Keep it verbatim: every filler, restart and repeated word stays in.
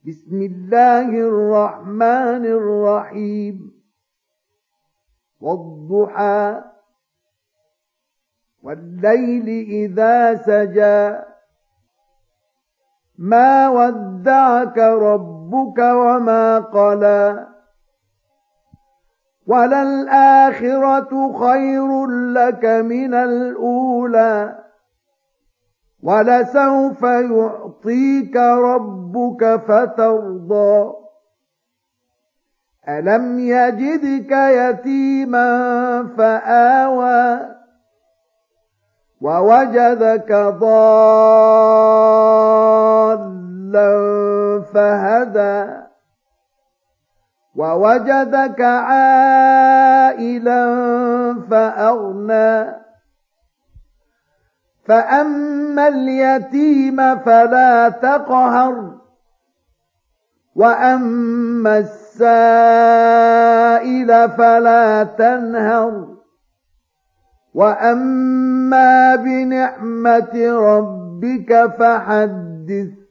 بسم الله الرحمن الرحيم والضحى والليل إذا سجى ما ودعك ربك وما قلى وللآخرة خير لك من الأولى ولسوف يعطيك ربك فترضى ألم يجدك يتيما فآوى ووجدك ضالا فهدى ووجدك عائلا فأغنى فأما اليتيم فلا تقهر وأما السائل فلا تنهر وأما بنعمة ربك فحدث